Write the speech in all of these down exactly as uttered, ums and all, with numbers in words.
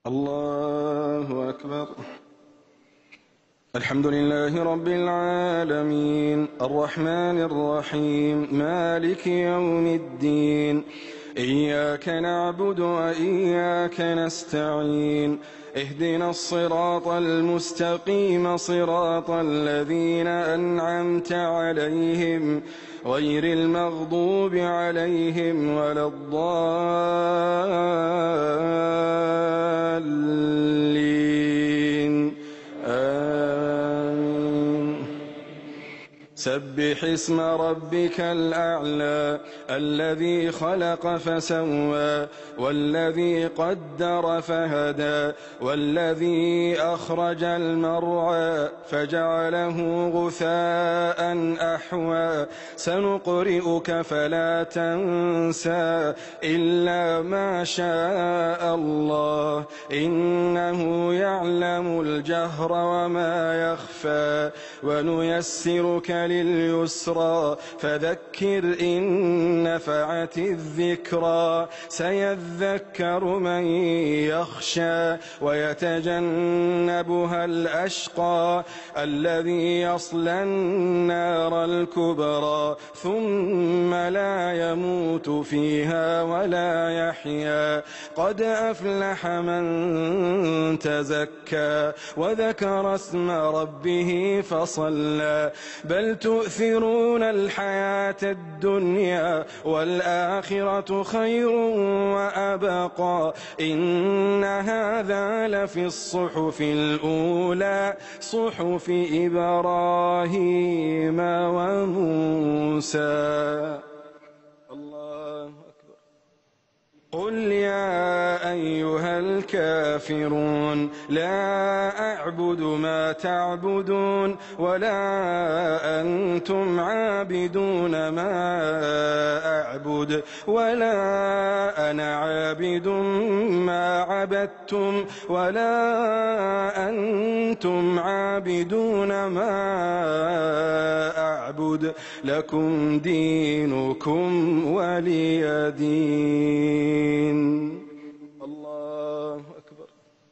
الله أكبر. الحمد لله رب العالمين الرحمن الرحيم مالك يوم الدين، إياك نعبد وإياك نستعين، اهدنا الصراط المستقيم صراط الذين أنعمت عليهم غير المغضوب عليهم ولا الضالين آمين. سبح اسم ربك الأعلى الذي خلق فسوى والذي قدر فهدى والذي أخرج المرعى فجعله غثاء أحوى سنقرئك فلا تنسى إلا ما شاء الله إنه يعلم الجهر وما يخفى ونيسرك لليسرى فذكر إن نفعت الذكرى سيذكر من يخشى ويتجنبها الأشقى الذي يصلى النار الكبرى ثم لا يموت فيها ولا يحيا قد أفلح من تزكى وذكر اسم ربه فصلى بل تؤثرون الحياة الدنيا والآخرة خير وأبقى إن هذا لفي الصحف الأولى صحف إبراهيم وموسى. الله أكبر. قل يا أيها الكافرون لا أعبد ما تعبدون ولا أنتم عابدون ما أعبد ولا أنا عابد ما عبدتم ولا أنتم عابدون ما أعبد لكم دينكم ولي دين. الله أكبر.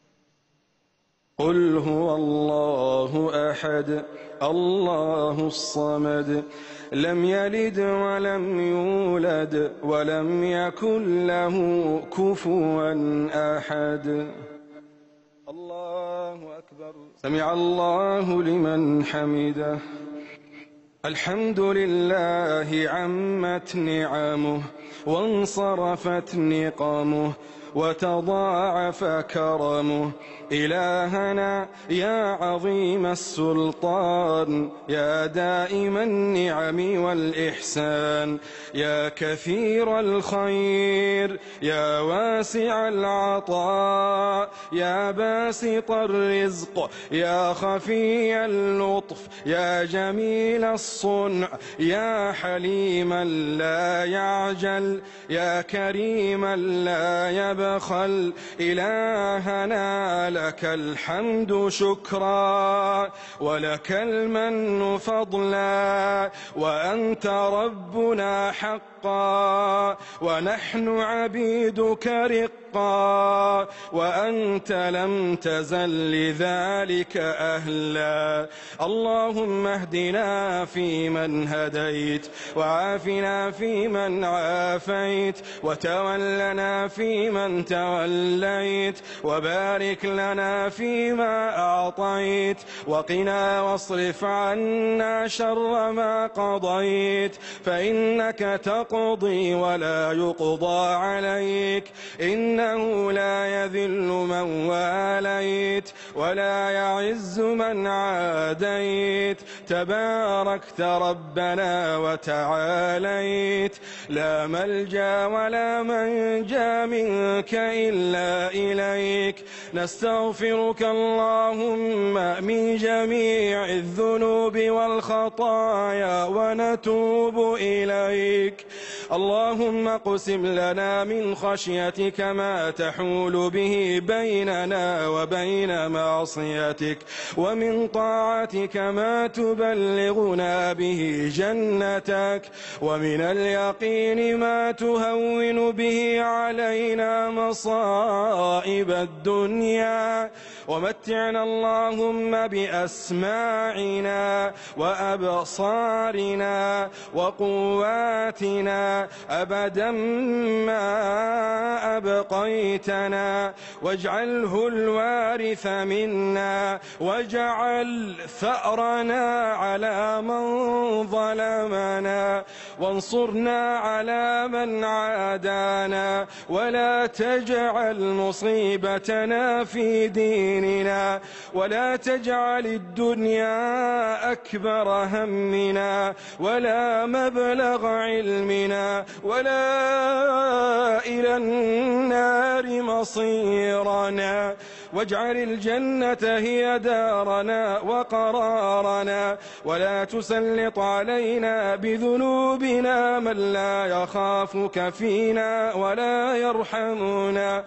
قل هو الله أحد الله الصمد لم يلد ولم يولد ولم يكن له كفوا أحد. الله أكبر. سمع الله لمن حمده. الحمد لله عمت نعمه وانصرفت نقمه وتضاعف كرمه إلهنا يا عظيم السلطان يا دائم النعم والإحسان يا كثير الخير يا واسع العطاء يا باسط الرزق يا خفي اللطف يا جميل الصنع يا حليما لا يعجل يا كريما لا يبخل إلهنا لك الحمد شكرا ولك المن فضلا وأنت ربنا حقا ونحن عبيدك رقا وأنت لم تزل لذلك أهلا. اللهم اهدنا فيمن هديت وعافنا فيمن عافيت وتولنا فيمن توليت وبارك لنا فيما أعطيت وقنا واصرف عنا شر ما قضيت فإنك تقضي ولا يقضى عليك إنه لا يذل من واليت ولا يعز من عاديت تباركت ربنا وتعاليت لا ملجأ ولا منجا منك إلا إليك نستغفرك اللهم من جميع الذنوب والخطايا ونتوب إليك. اللهم اقسم لنا من خشيتك ما تحول به بيننا وبين معصيتك، ومن طاعتك ما تبلغنا به جنتك، ومن اليقين ما تهون به علينا مصائب الدنيا. ومتعنا اللهم بأسماعنا وأبصارنا وقواتنا أبدا ما أبقيتنا، واجعله الوارث منا، واجعل ثأرنا على من ظلمنا، وانصرنا على من عادانا، ولا تجعل مصيبتنا في ديننا، ولا تجعل الدنيا أكبر همنا ولا مبلغ علمنا ولا إلى النار مصيرنا، واجعل الجنة هي دارنا وقرارنا، ولا تسلط علينا بذنوبنا من لا يخافك فينا ولا يرحمنا.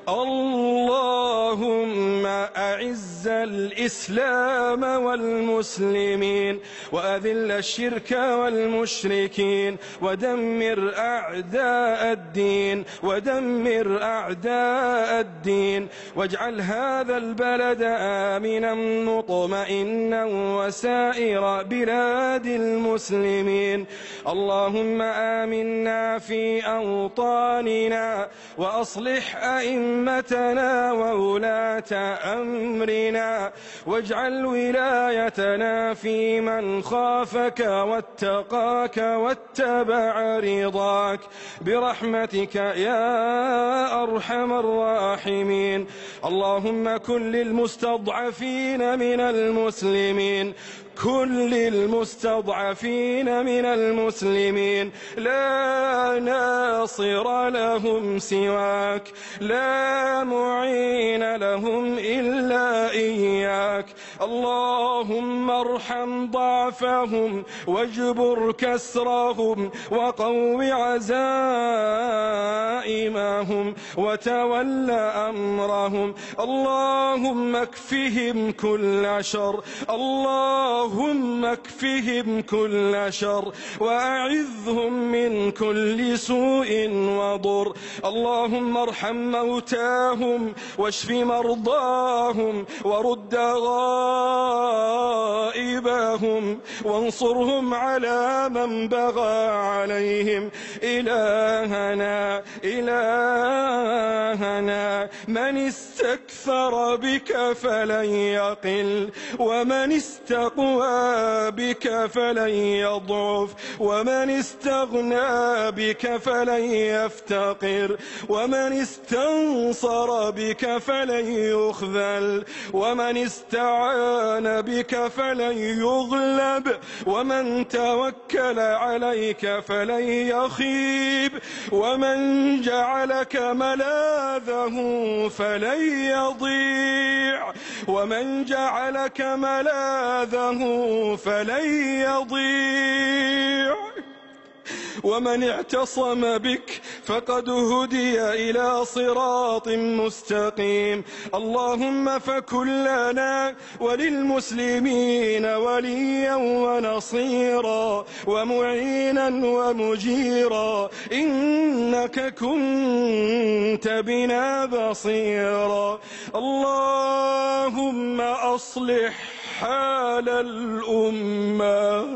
اللهم أعز الإسلام والمسلمين، وأذل الشرك والمشركين، ودمر أعداء الدين ودمر أعداء الدين، واجعل هذا البلد آمنا مطمئنا وسائر بلاد المسلمين. اللهم آمنا في أوطاننا، وأصلح أئمتنا وولاة أمرنا، واجعل ولايتنا في من خافك واتقاك واتبع رضاك برحمتك يا أرحم الراحمين. اللهم كن للمستضعفين من المسلمين، كل المستضعفين من المسلمين، لا ناصر لهم سواك، لا معين لهم إلا إياك. اللهم ارحم ضعفهم واجبر كسرهم وقو عزائمهم وتول أمرهم. اللهم اكفهم كل شر، اللهم اكفهم كل شر، وأعذهم من كل سوء وضر. اللهم ارحم موتاهم واشف مرضاهم ورد غائبهم، وانصرهم على من بغى عليهم. إلهنا إلهنا من استكثر بك فلن يقل، ومن استقوى بك فلن يضعف، ومن استغنى بك فلن يفتقر، ومن استنصر بك فلن يخذل، ومن استعان بك فلن يغلب، ومن توكل عليك فلن يخيب، ومن جعلك ملاذه فلن يضيع، ومن جعلك ملاذه فلن يضيع، ومن اعتصم بك فقد هدي إلى صراط مستقيم. اللهم فكن لنا وللمسلمين وليا ونصيرا ومعينا ومجيرا، إنك كنت بنا بصيرا. اللهم أصلح حال الأمة،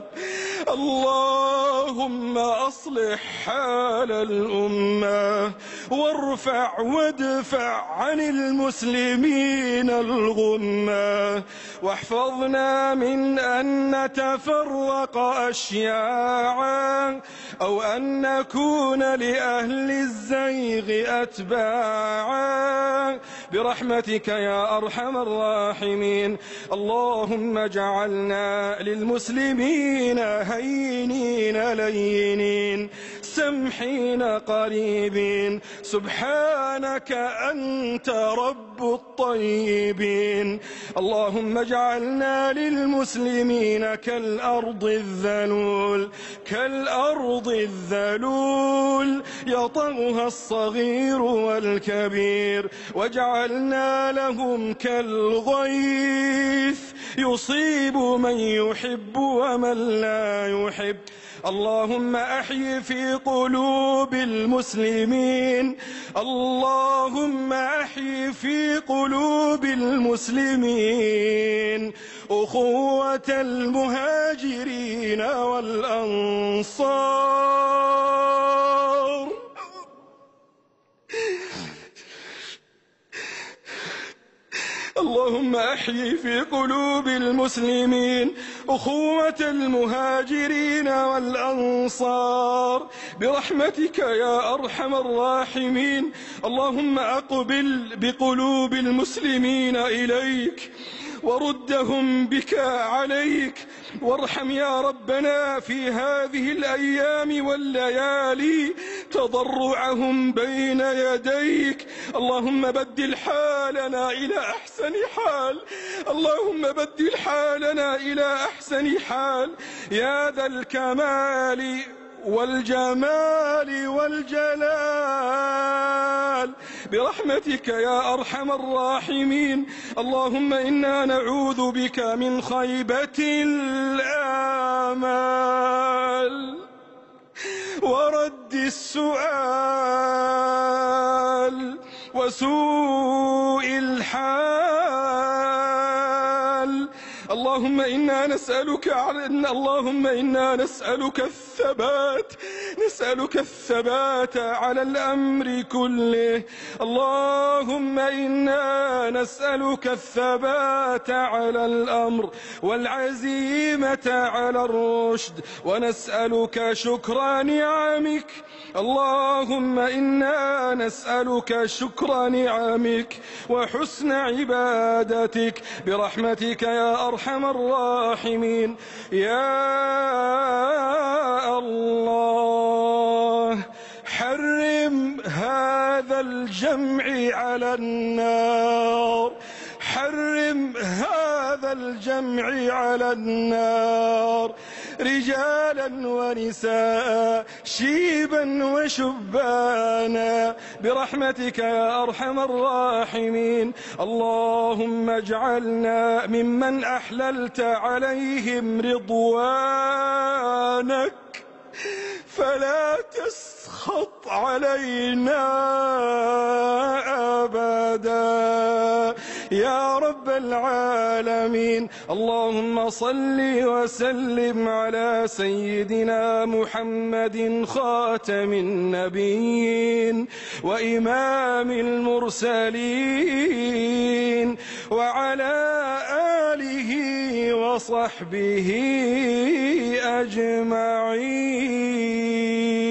اللهم أصلح حال الأمة، وارفع وادفع عن المسلمين الغمة، واحفظنا من أن نتفرق أشياعا أو أن نكون لأهل الزيغ أتباعا برحمتك يا أرحم الراحمين. اللهم اجعلنا للمسلمين هينين لينين مسمحين قريبين. سبحانك أنت رب الطيبين. اللهم اجعلنا للمسلمين كالأرض الذلول كالأرض الذلول يطغها الصغير والكبير، واجعلنا لهم كالغيث يصيب من يحب ومن لا يحب. اللهم أحي في قلوب المسلمين اللهم أحي في قلوب المسلمين أخوة المهاجرين والأنصار. اللهم أحيي في قلوب المسلمين أخوة المهاجرين والأنصار برحمتك يا أرحم الراحمين. اللهم أقبل بقلوب المسلمين إليك وردهم بك عليك، وارحم يا ربنا في هذه الأيام والليالي تضرعهم بين يديك. اللهم بدل حالنا إلى أحسن حال اللهم بدل حالنا إلى أحسن حال يا ذا الكمال والجمال والجلال برحمتك يا أرحم الراحمين. اللهم إنا نعوذ بك من خيبة الآمال ورد السؤال وسوء الحال. اللهم إنا نسألك اللهم إنا نسألك الثبات نسألك الثبات على الأمر كله. اللهم إنا نسألك الثبات على الأمر والعزيمة على الرشد، ونسألك شكر نعمك. اللهم إنا نسألك شكر نعمك وحسن عبادتك برحمتك يا أرحم الراحمين. يا الله حرم هذا الجمع على النار حرم هذا الجمع على النار رجالا ونساء شيبا وشبانا برحمتك يا أرحم الراحمين. اللهم اجعلنا ممن أحللت عليهم رضوانك فلا تسخط علينا أبدا يا رب العالمين. اللهم صل وسلم على سيدنا محمد خاتم النبيين وإمام المرسلين وعلى آله وصحبه أجمعين.